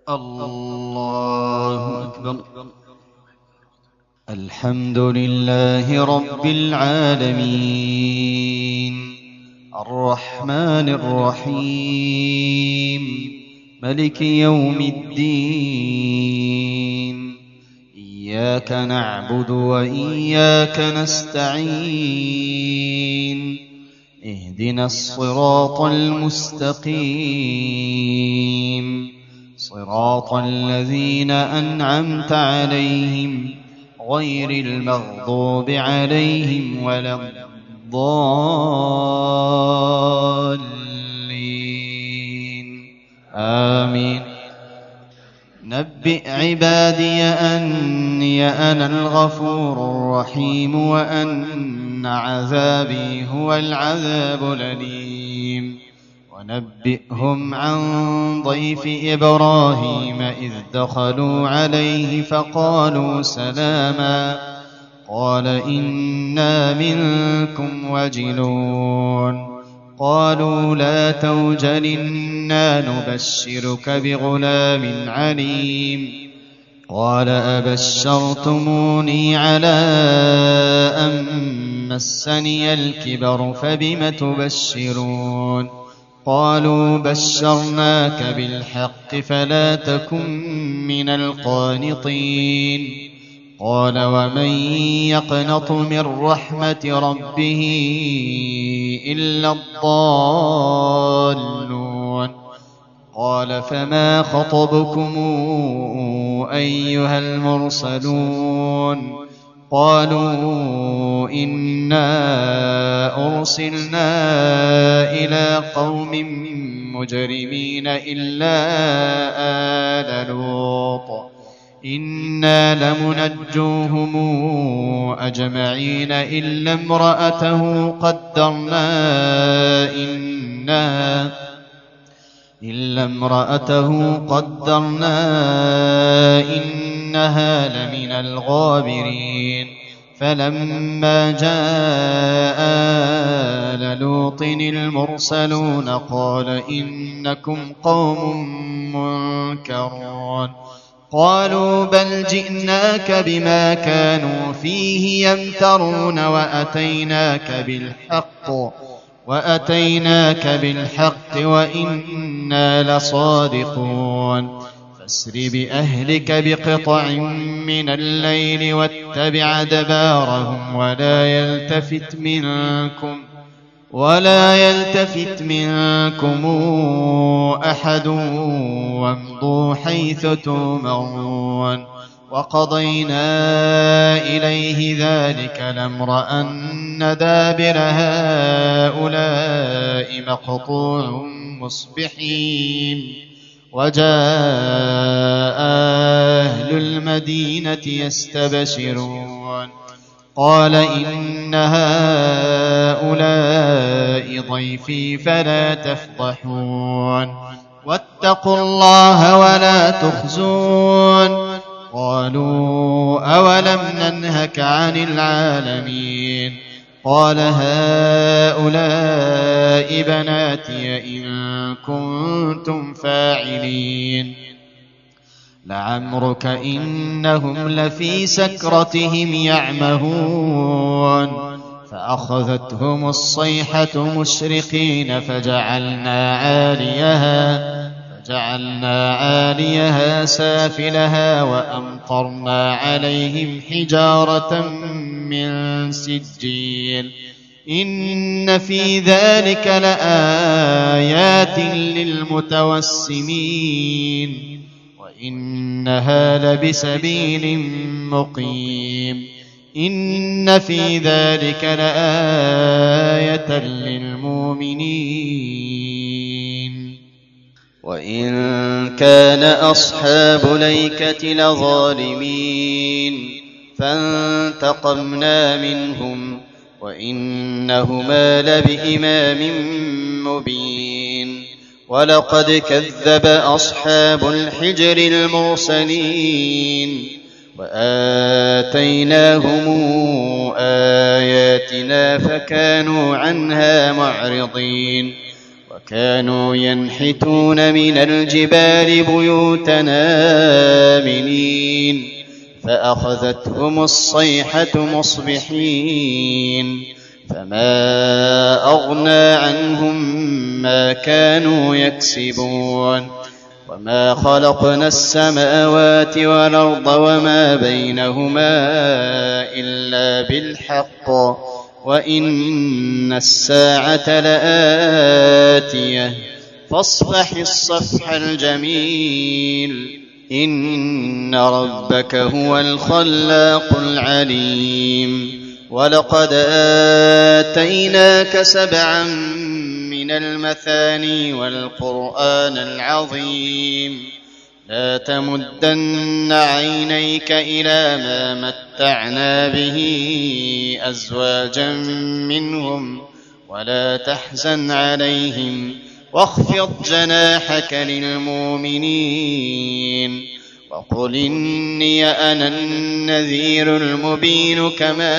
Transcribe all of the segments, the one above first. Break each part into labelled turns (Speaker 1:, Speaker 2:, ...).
Speaker 1: الله أكبر. الحمد لله رب العالمين الرحمن الرحيم ملك يوم الدين. إياك نعبد وإياك نستعين. اهدنا الصراط المستقيم صراط الذين أنعمت عليهم غير المغضوب عليهم ولا الضالين آمين. نبئ عبادي أني أنا الغفور الرحيم وأن عذابي هو العذاب الأليم. ونبئهم عن ضيف إبراهيم إذ دخلوا عليه فقالوا سلاما قال إنا منكم وجلون. قالوا لا توجل إنا نبشرك بغلام عليم. قال أبشرتموني على أن مسني الكبر فبم تبشرون. قالوا بشرناك بالحق فلا تكن من القانطين. قال ومن يقنط من رحمة ربه إلا الضالون. قال فما خطبكم أيها المرسلون. قالوا إنا أرسلنا إلى قوم مجرمين إلا آل لوط إنا لمنجوهم أجمعين إلا امرأته قدرنا إنها لمن الغابرين. فلما جاء آل لوط المرسلون قال إنكم قوم منكرون. قالوا بل جئناك بما كانوا فيه يمترون وأتيناك بالحق وإنا لصادقون. فاسر بأهلك بقطع من الليل واتبع أدبارهم ولا يلتفت منكم أحد وامضوا حيث تؤمرون. وقضينا إليه ذلك الأمر أن دابر هؤلاء مقطوع مصبحين. وجاء أهل المدينة يستبشرون. قال إن هؤلاء ضيفي فلا تفضحون واتقوا الله ولا تخزون. قالوا أولم ننهك عن العالمين. قال هؤلاء بناتي إن كنتم فاعلين. لعمرك إنهم لفي سكرتهم يعمهون. فأخذتهم الصيحة مشرقين فجعلنا عاليها سافلها وأمطرنا عليهم حجارة من سجيل. إن في ذلك لآيات للمتوسمين وإنها لبسبيل مقيم. إن في ذلك لآية للمؤمنين. وإن كان أصحاب ليكة لظالمين فانتقمنا منهم وإنهما لبإمام مبين. ولقد كذب أصحاب الحجر المرسلين وآتيناهم آياتنا فكانوا عنها معرضين. وكانوا ينحتون من الجبال بيوتا آمنين فأخذتهم الصيحة مصبحين فما أغنى عنهم ما كانوا يكسبون وما خلقنا السماوات والأرض وما بينهما إلا بالحق وإن الساعة لآتية فاصفح الصفح الجميل إن ربك هو الخلاق العليم ولقد آتيناك 7 من المثاني والقرآن العظيم لا تمدن عينيك إلى ما متعنا به أزواجا منهم ولا تحزن عليهم واخفض جناحك للمؤمنين وقل إني أنا النذير المبين كما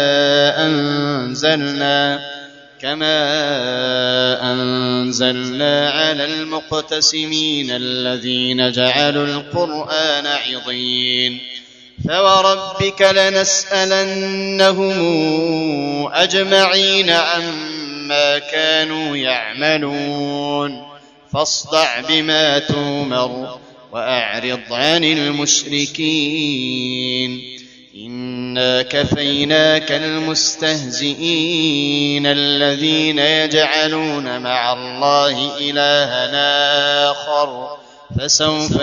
Speaker 1: أنزلنا على المقتسمين الذين جعلوا القرآن عضين فوربك لنسألنهم أجمعين عما كانوا يعملون فاصدع بما تؤمر وأعرض عن المشركين إنا كفيناك المستهزئين الذين يجعلون مع الله إلها آخر فسوف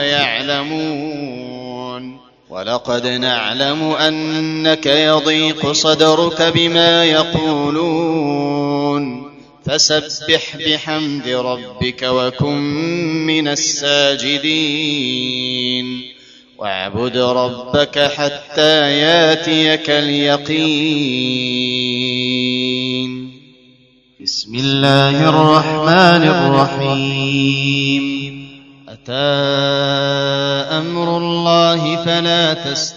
Speaker 1: يعلمون ولقد نعلم أنك يضيق صدرك بما يقولون فسبح بحمد ربك وكن من الساجدين واعبد ربك حتى ياتيك اليقين
Speaker 2: بسم الله الرحمن الرحيم أتى أمر الله فلا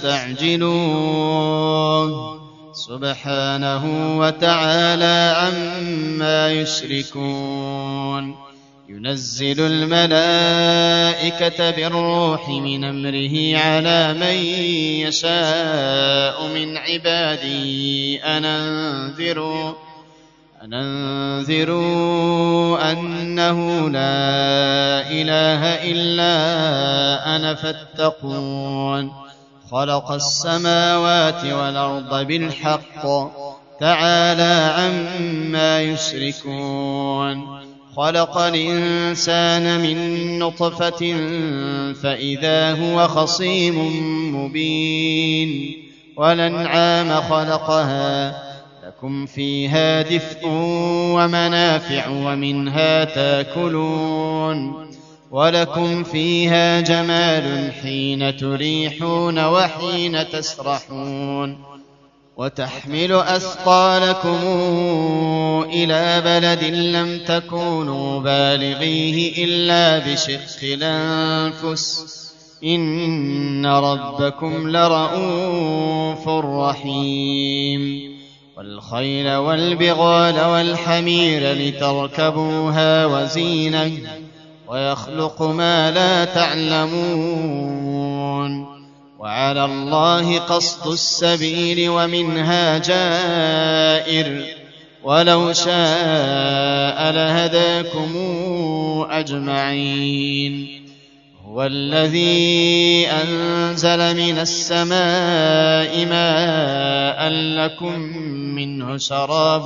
Speaker 2: تستعجلوه سبحانه وتعالى عما يشركون ينزل الملائكة بالروح من أمره على من يشاء من عباده أن أنذروا أنه لا إله إلا أنا فاتقون خلق السماوات والأرض بالحق تعالى عما يشركون خلق الإنسان من نطفة فإذا هو خصيم مبين والأنعام خلقها لكم فيها دفء ومنافع ومنها تاكلون ولكم فيها جمال حين تريحون وحين تسرحون وتحمل أثقالكم إلى بلد لم تكونوا بالغيه إلا بشق الأنفس إن ربكم لرؤوف رحيم والخيل والبغال والحمير لتركبوها وزينة ويخلق ما لا تعلمون وعلى الله قصد السبيل ومنها جائر ولو شاء لهداكم أجمعين هو الذي أنزل من السماء ماء لكم منه شراب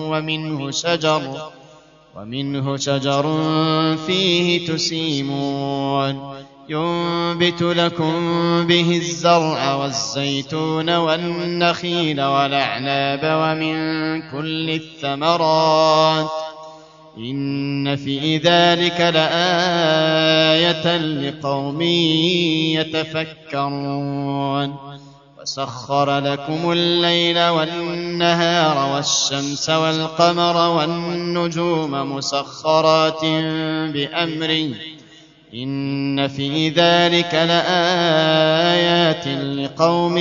Speaker 2: ومنه شجر فيه تسيمون ينبت لكم به الزرع والزيتون والنخيل والأعناب ومن كل الثمرات إن في ذلك لآية لقوم يتفكرون وسخر لكم الليل والنهار والشمس والقمر والنجوم مسخرات بأمره إن في ذلك لآيات لقوم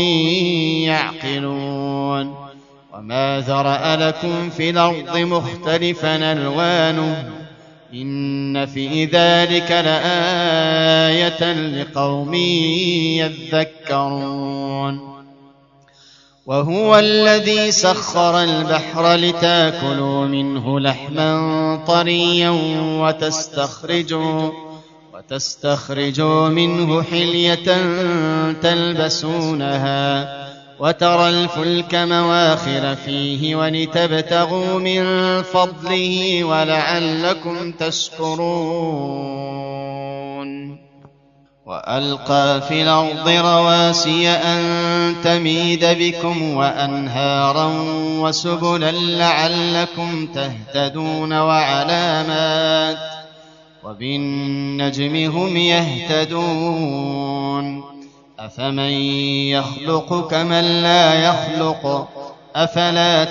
Speaker 2: يعقلون وما ذرأ لكم في الأرض مختلفا ألوانه إن في ذلك لآية لقوم يذكرون. وهو الذي سخر البحر لتأكلوا منه لحما طريا وتستخرجوا منه حلية تلبسونها وترى الفلك مواخر فيه ولتبتغوا من فضله ولعلكم تشكرون. وألقى في الأرض رواسي أن تميد بكم وأنهارا وسبلا لعلكم تهتدون وعلامات وبالنجم هم يهتدون. أفمن يخلق كمن لا يخلق أفلا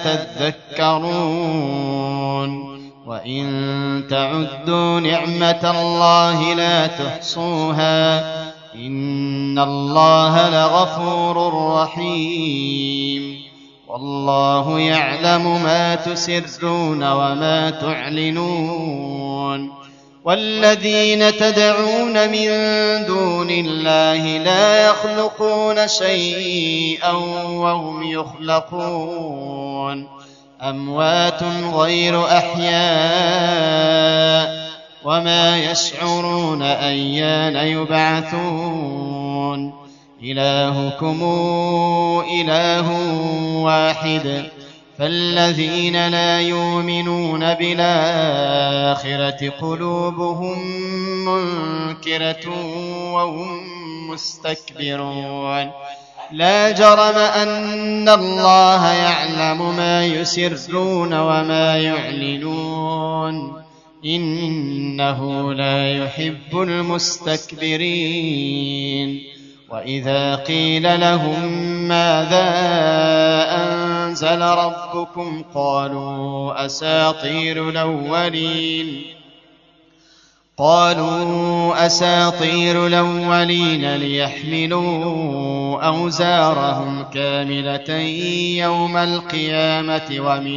Speaker 2: تذكرون. وإن تعدوا نعمة الله لا تحصوها إن الله لغفور رحيم. والله يعلم ما تسرون وما تعلنون. والذين تدعون من دون الله لا يخلقون شيئا وهم يخلقون أموات غير أحياء وما يشعرون أيان يبعثون. إلهكم إله واحد فالذين لا يؤمنون بالآخرة قلوبهم منكرة وهم مستكبرون. لا جرم أن الله يعلم ما يسرون وما يعلنون إنه لا يحب المستكبرين. وإذا قيل لهم ماذا أنزل ربكم قالوا أساطير الأولين ليحملوا أوزارهم كاملة يوم القيامة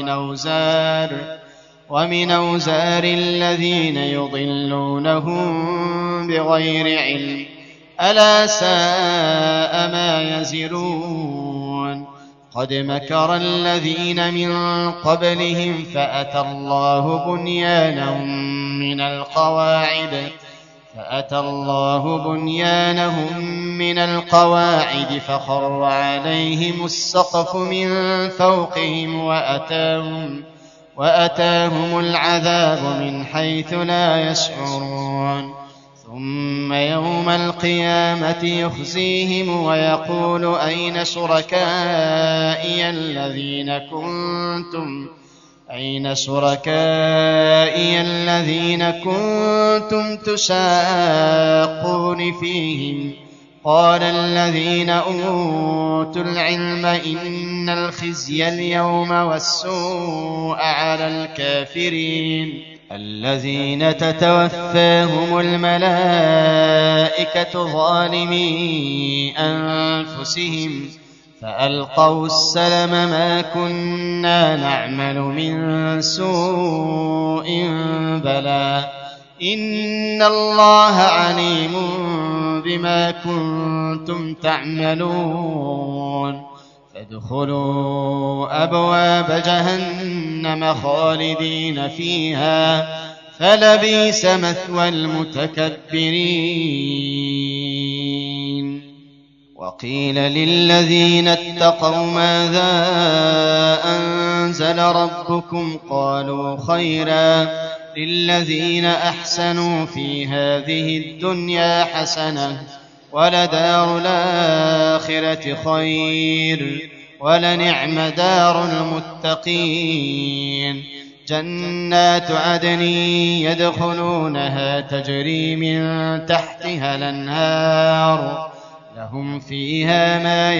Speaker 2: ومن أوزار الذين يضلونهم بغير علم ألا ساء ما يزرون. قد مكر الذين من قبلهم فأتى الله بنيانهم من القواعد فخر عليهم السقف من فوقهم وأتاهم العذاب من حيث لا يشعرون. ثم يوم القيامة يخزيهم ويقول أين شركائي الذين كنتم تشاقون فيهم قال الذين أوتوا العلم إن الخزي اليوم والسوء على الكافرين الذين تتوفاهم الملائكة ظالمي أنفسهم فألقوا السلم ما كنا نعمل من سوء بلى إن الله عليم بما كنتم تعملون. فادخلوا أبواب جهنم خالدين فيها فلبئس مثوى المتكبرين. وقيل للذين اتقوا ماذا أنزل ربكم قالوا خيرا للذين أحسنوا في هذه الدنيا حسنة ولدار الآخرة خير ولنعم دار المتقين. جنات عدن يدخلونها تجري من تحتها الأنهار لهم فيها ما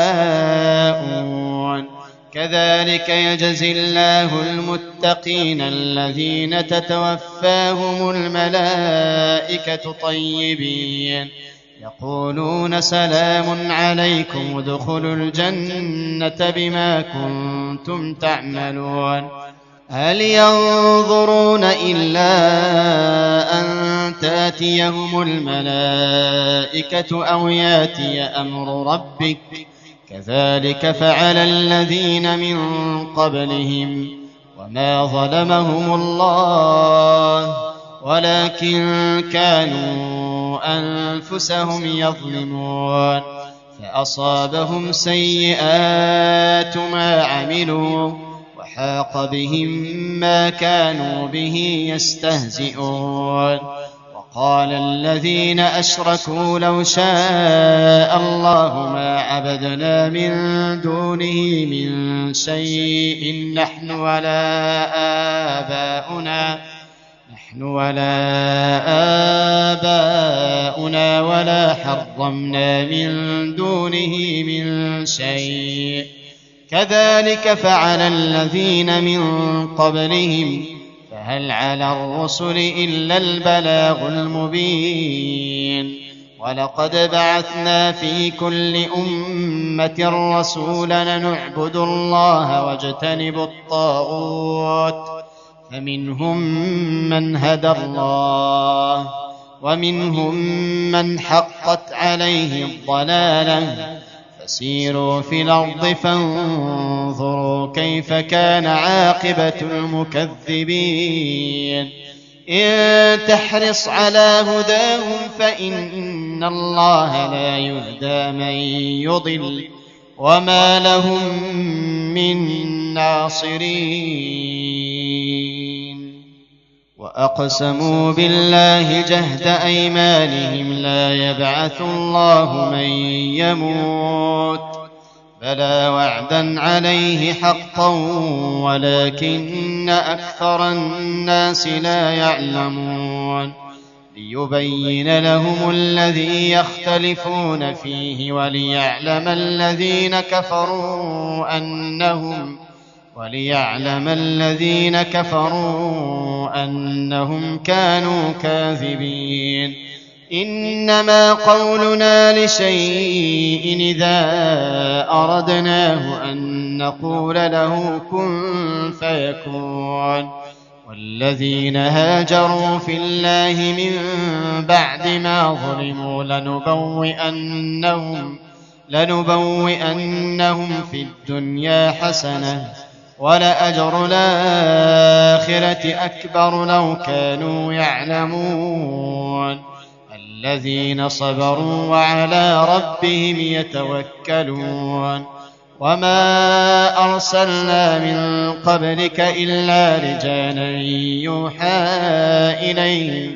Speaker 2: يشاءون كذلك يجزي الله المتقين الذين تتوفاهم الملائكة طيبين يقولون سلام عليكم ادخلوا الجنة بما كنتم تعملون هل ينظرون إلا أن تأتيهم الملائكة أو يأتي أمر ربك كذلك فعل الذين من قبلهم وما ظلمهم الله ولكن كانوا أنفسهم يظلمون فأصابهم سيئات ما عملوا وحاق بهم ما كانوا به يستهزئون وقال الذين أشركوا لو شاء الله ما عبدنا من دونه من شيء نحن ولا آباؤنا ولا حرمنا من دونه من شيء كذلك فعل الذين من قبلهم فهل على الرسل إلا البلاغ المبين ولقد بعثنا في كل أمة رسولا أن اعبدوا الله واجتنبوا الطاغوت فمنهم من هدى الله ومنهم من حقت عليه الضلالة فسيروا في الأرض فانظروا كيف كان عاقبة المكذبين إن تحرص على هداهم فإن الله لا يهدى من يضل وما لهم من ناصرين وأقسموا بالله جهد أيمانهم لا يبعث الله من يموت بلى وعدا عليه حقا ولكن أكثر الناس لا يعلمون ليبين لهم الذي يختلفون فيه وليعلم الذين كفروا أنهم كانوا كاذبين إنما قولنا لشيء إذا أردناه أن نقول له كن فيكون والذين هاجروا في الله من بعد ما ظلموا لنبوئنهم في الدنيا حسنة ولأجر الآخرة أكبر لو كانوا يعلمون الذين صبروا وعلى ربهم يتوكلون وما أرسلنا من قبلك إلا رجالا يوحى إليهم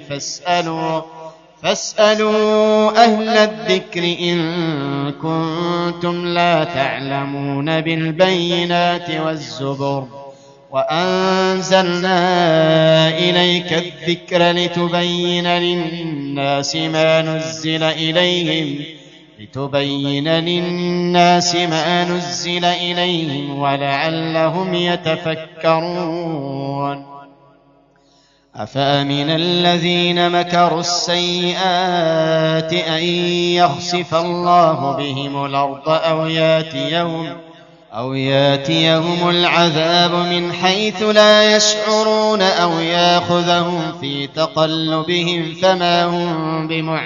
Speaker 2: فاسألوا أهل الذكر إن كنتم لا تعلمون بالبينات والزبر وأنزلنا إليك الذكر لتبين للناس ما نزل إليهم ولعلهم يتفكرون أفأمن الذين مكروا السيئات أن يخسف الله بهم الأرض أو ياتيهم العذاب من حيث لا يشعرون أو يأخذهم في تقلبهم فما هم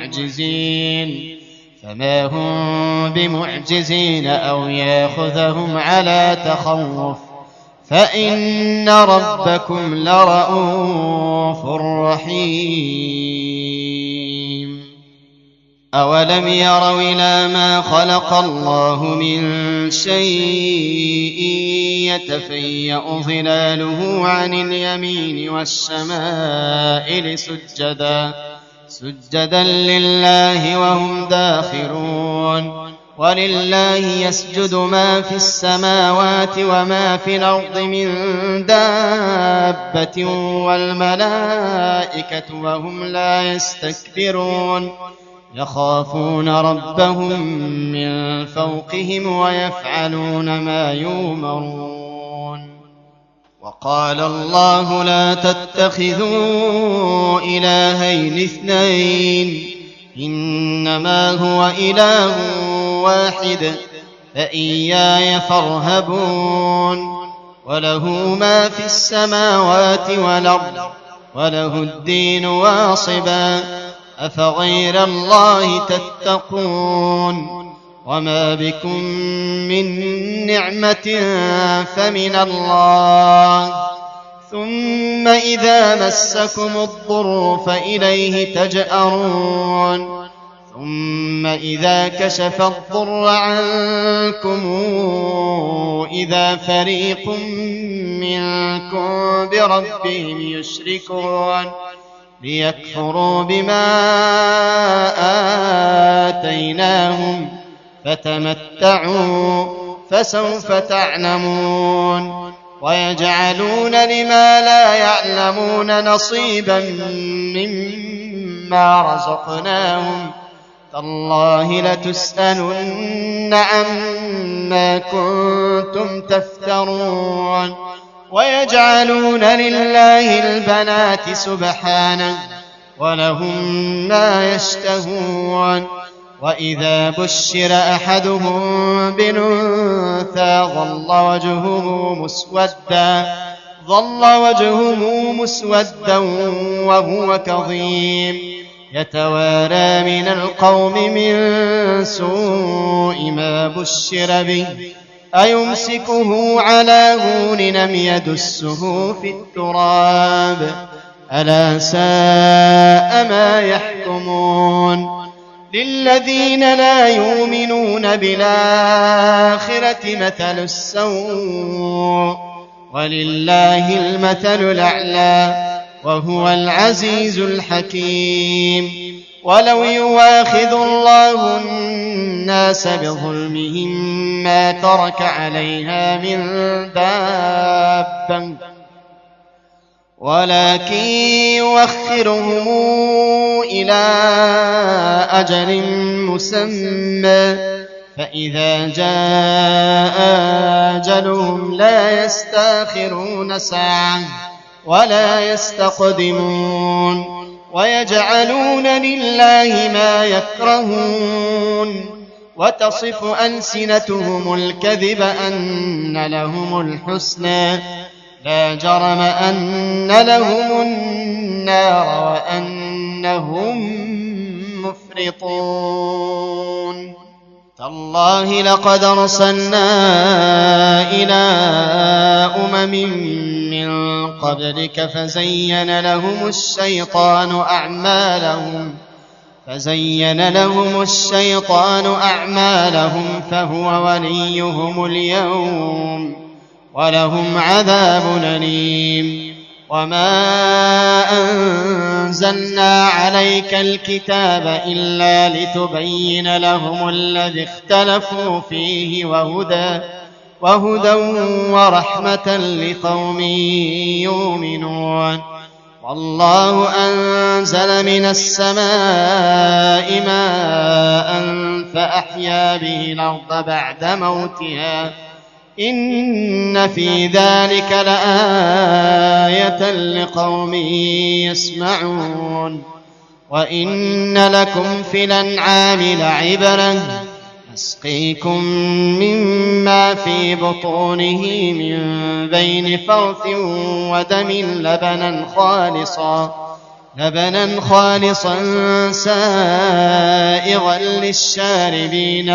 Speaker 2: بمعجزين أو يأخذهم على تخوف فإن ربكم لرءوف رحيم أولم يروا إلى ما خلق الله من شيء يتفيأ ظلاله عن اليمين والشمائل سجدا لله وهم داخرون ولله يسجد ما في السماوات وما في الأرض من دابة والملائكة وهم لا يستكبرون يخافون ربهم من فوقهم ويفعلون ما يؤمرون وقال الله لا تتخذوا إلهين اثنين إنما هو إله واحد فإياي فارهبون وله ما في السماوات والأرض وله الدين واصبا أفغير الله تتقون وما بكم من نعمة فمن الله ثم إذا مسكم الضر فإليه تجأرون ثم إذا كشف الضر عنكم إذا فريق منكم بربهم يشركون ليكفروا بما آتيناهم فتمتعوا فسوف تعلمون ويجعلون لما لا يعلمون نصيبا مما رزقناهم تالله لتسألن عما كنتم تفترون ويجعلون لله البنات سبحانه ولهم ما يشتهون وإذا بشر أحدهم بأنثى ظل وجهه مسودا وهو كظيم يتوارى من القوم من سوء ما بشر به أيمسكه على هون أم يدسه في التراب ألا ساء ما يحكمون للذين لا يؤمنون بالآخرة مثل السوء ولله المثل الأعلى وهو العزيز الحكيم ولو يواخذ الله الناس بظلمهم ما ترك عليها من دابة ولكن يؤخرهم إلى أجل مسمى فإذا جاء أجلهم لا يستأخرون ساعة ولا يستقدمون ويجعلون لله ما يكرهون وتصف ألسنتهم الكذب أن لهم الحسنى لا جرم أن لهم النار وأنهم مفرطون تالله لقد أرسلنا إلى أمم من قبلك فزين لهم الشيطان أعمالهم فهو وليهم اليوم ولهم عذاب أليم وما أنزلنا عليك الكتاب إلا لتبين لهم الذي اختلفوا فيه وهدى ورحمة لقوم يؤمنون والله أنزل من السماء ماء فأحيا به الأرض بعد موتها إن في ذلك لآية لقوم يسمعون وإن لكم في الأنعام لعبرة نسقيكم مما في بطونه من بين فرث ودم لبنا خالصا سائغا للشاربين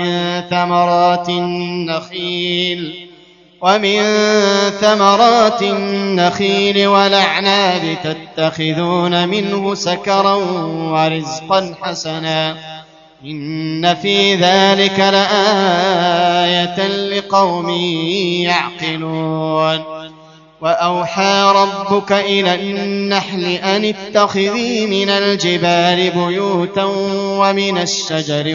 Speaker 2: ومن ثمرات النخيل والأعناب تتخذون منه سكرا ورزقا حسنا إن في ذلك لآية لقوم يعقلون وأوحى ربك إلى النحل أن اتخذي من الجبال بيوتا ومن الشجر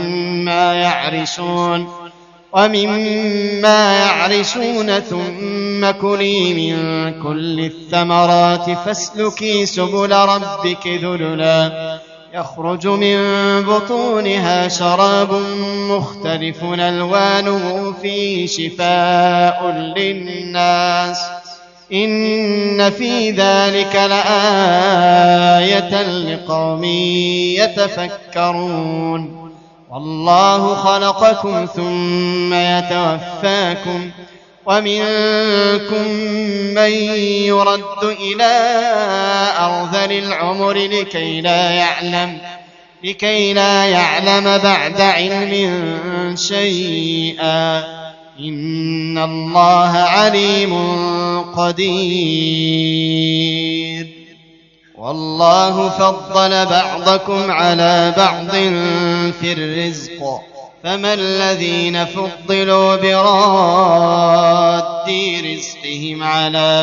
Speaker 2: ومما يعرشون ثم كلي من كل الثمرات فاسلكي سبل ربك ذللا يخرج من بطونها شراب مختلف ألوانه فيه شفاء للناس إن في ذلك لآية لقوم يتفكرون والله خلقكم ثم يتوفاكم ومنكم من يرد إلى أرذل العمر لكي لا يعلم بعد علم شيئا إن الله عليم قدير. والله فضل بعضكم على بعض في الرزق فما الذين فضلوا براد رزقهم على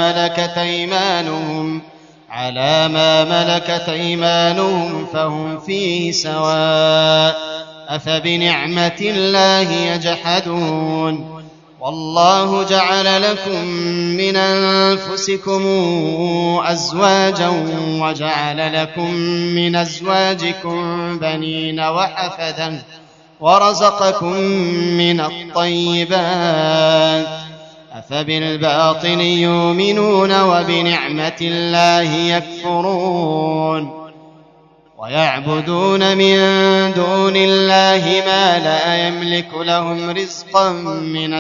Speaker 2: ما ملكت أيمانهم فهم فيه سواء أفبنعمة الله يجحدون. والله جعل لكم من أنفسكم أزواجا وجعل لكم من أزواجكم بنين وحفدا ورزقكم من الطيبات أفبالباطل يؤمنون وبنعمة الله يكفرون. ويعبدون من دون الله ما لا يملك لهم رزقا من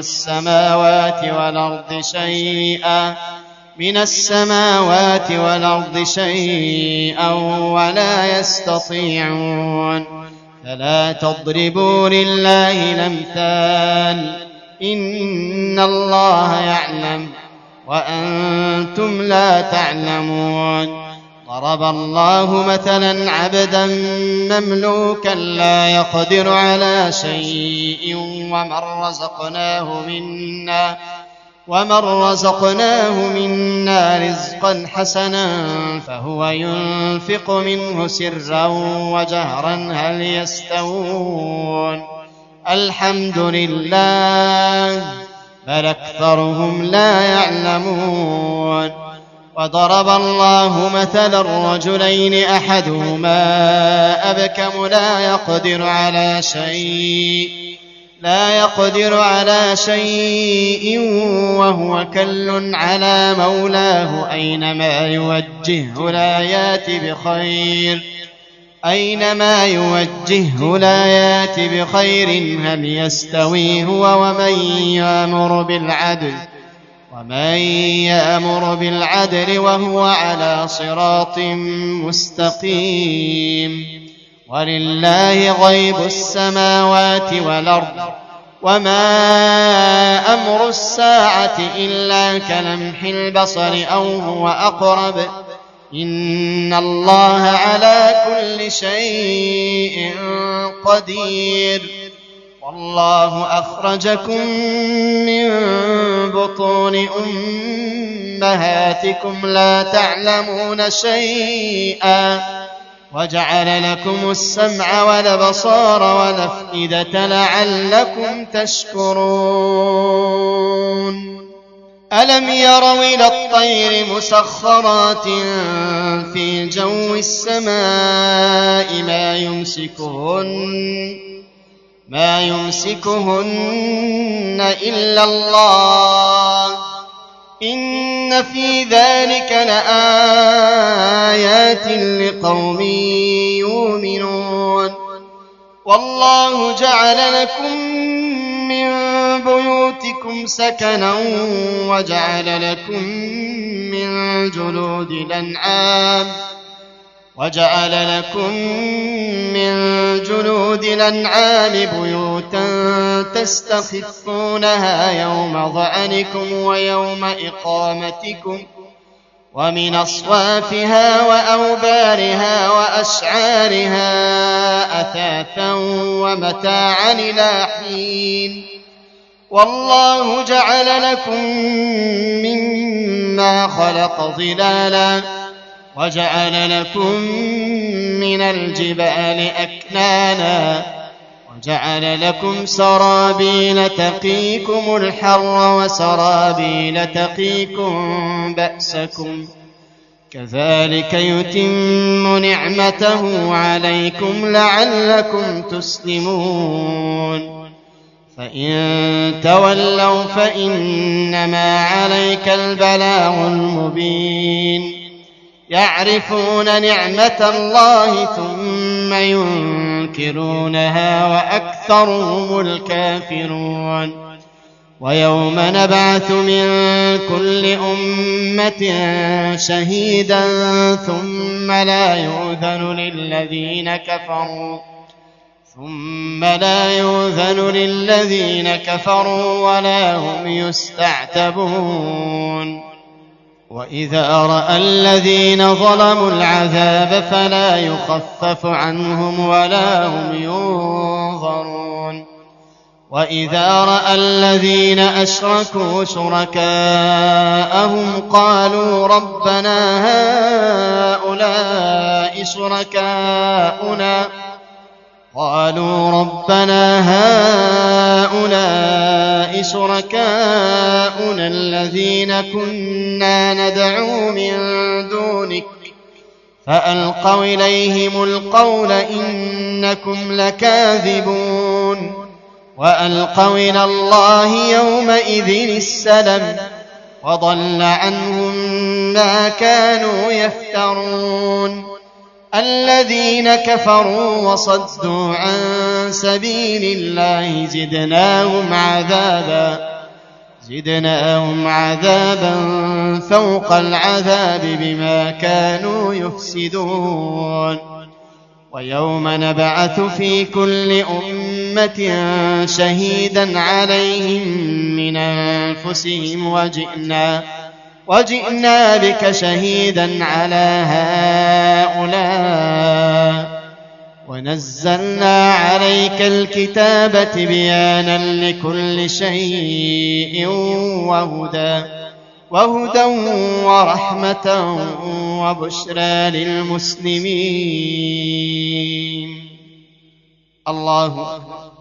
Speaker 2: السماوات والأرض شيئا ولا يستطيعون. فلا تضربوا لله الأمثال إن الله يعلم وأنتم لا تعلمون. ضرب الله مثلا عبدا مملوكا لا يقدر على شيء ومن رزقناه منا رزقا حسنا فهو ينفق منه سرا وجهرا هل يستوون؟ الحمد لله بل أكثرهم لا يعلمون. وضرب الله مثلا رجلين أحدهما أبكم لا يقدر على شيء وهو كل على مولاه أينما يوجهه لا يأت بخير هل يستوي هو ومن يأمر بالعدل وهو على صراط مستقيم. ولله غيب السماوات والأرض وما أمر الساعة إلا كلمح البصر أو هو أقرب إن الله على كل شيء قدير. والله أخرجكم من بطون أمهاتكم لا تعلمون شيئا وجعل لكم السمع والأبصار والأفئدة لعلكم تشكرون. ألم يروا إلى الطير مسخرات في جو السماء ما يمسكهن إلا الله إن في ذلك لآيات لقوم يؤمنون. والله جعل لكم من بيوتكم سكنا وجعل لكم من جلود الأنعام بيوتا تستخفونها يوم ظعنكم ويوم إقامتكم ومن أصوافها وأوبارها وأشعارها أثاثا ومتاعا إلى حين. والله جعل لكم مما خلق ظلالا وجعل لكم من الجبال أكنانا وجعل لكم سرابيل تقيكم الحر وسرابيل تقيكم بأسكم كذلك يتم نعمته عليكم لعلكم تسلمون. فإن تولوا فإنما عليك البلاغ المبين. يعرفون نعمة الله ثم ينكرونها وأكثرهم الكافرون. ويوم نبعث من كل أمة شهيدا ثم لا يؤذن للذين كفروا ولا هم يستعتبون وإذا رأى الذين ظلموا العذاب فلا يخفف عنهم ولا هم ينظرون وإذا رأى الذين أشركوا شركاءهم قالوا ربنا هؤلاء شركاؤنا الذين كنا ندعو من دونك فألقوا إليهم القول إنكم لكاذبون وألقوا إلى الله يومئذ السلم وضل عنهم ما كانوا يفترون الذين كفروا وصدوا عن سبيل الله زدناهم عذابا فوق العذاب بما كانوا يفسدون ويوم نبعث في كل أمة شهيدا عليهم من أنفسهم وجئنا بك شهيدا على هؤلاء ونزلنا عليك الكتاب بيانا لكل شيء وهدى ورحمة وبشرى للمسلمين. الله أكبر.